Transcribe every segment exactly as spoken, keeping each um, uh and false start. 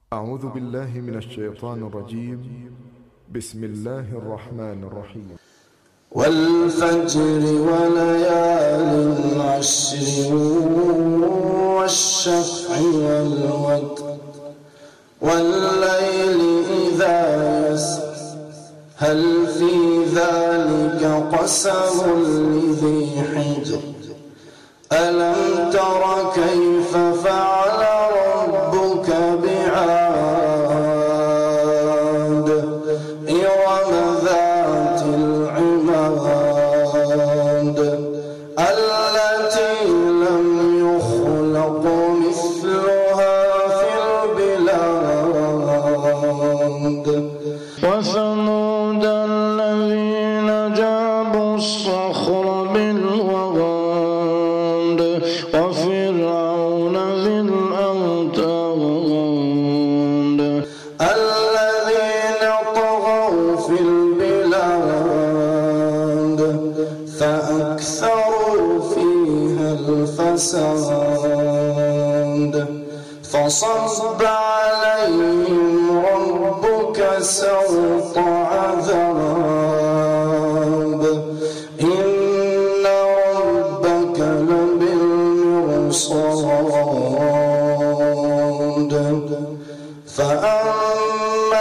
أعوذ بالله من الشيطان الرجيم. بسم الله الرحمن الرحيم. والفجر وليال عشر والشفع والوتر والليل إذا يسر هل في ذلك قسم لذي حجر ألم تر كيف فعل ربك بعاد إرم ذات العماد التي لم يخلق مثلها في البلاد وثمود الذين جابوا الصخر بالواد وفرعون ذي الأوتاد الذين طغوا في البلاد فأكثروا فيها الفساد فصب عليهم ربك سوط عذاب إن ربك لبالمرصاد فأما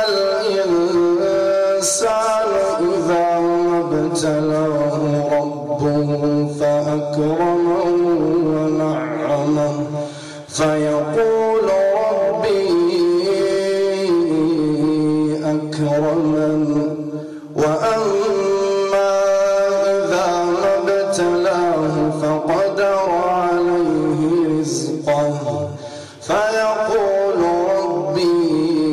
الإنسان إذا ما ابتلاه ربه فأكرمه ونعمه فيقول ربي أكرمن وأما إذا ما ابتلاه فقدر عليه رزقه فيقول ربي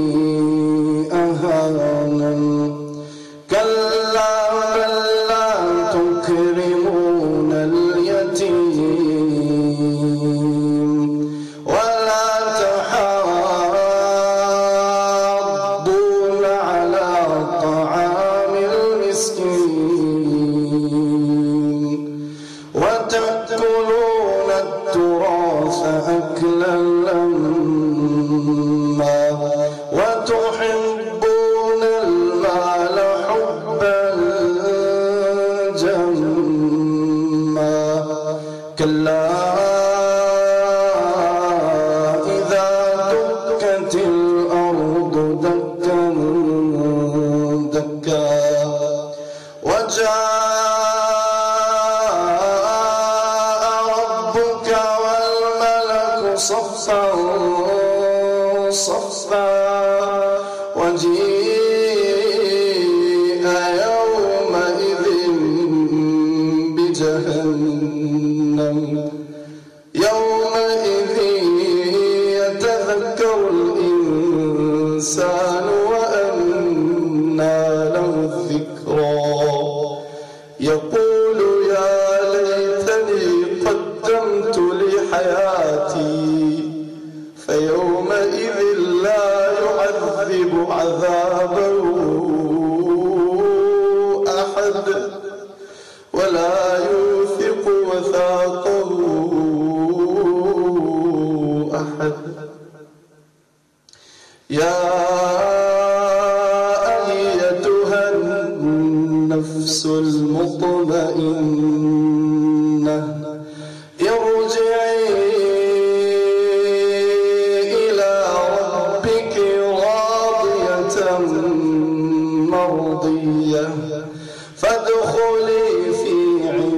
أهانن كلا بل لا تكرمون اليتيم ولا تحاضون على طعام المسكين وتأكلون التراث أكلا لما وتحبون المال حبا جما كلا إذا دكت الأرض دكا دكا وجاء ربك والملك صفا صفا وجيء يومئذ بجهنم يومئذ يتذكر الإنسان وأنى له الذكرى يقول يا ليتني قدمت لحياتي فيومئذ لا يعذب عذابه أحد ولا يوثق وثاقه أحد يا أيتها النفس المطمئنة ارجعي إلى ربك راضية مرضية فادخلي في عبادي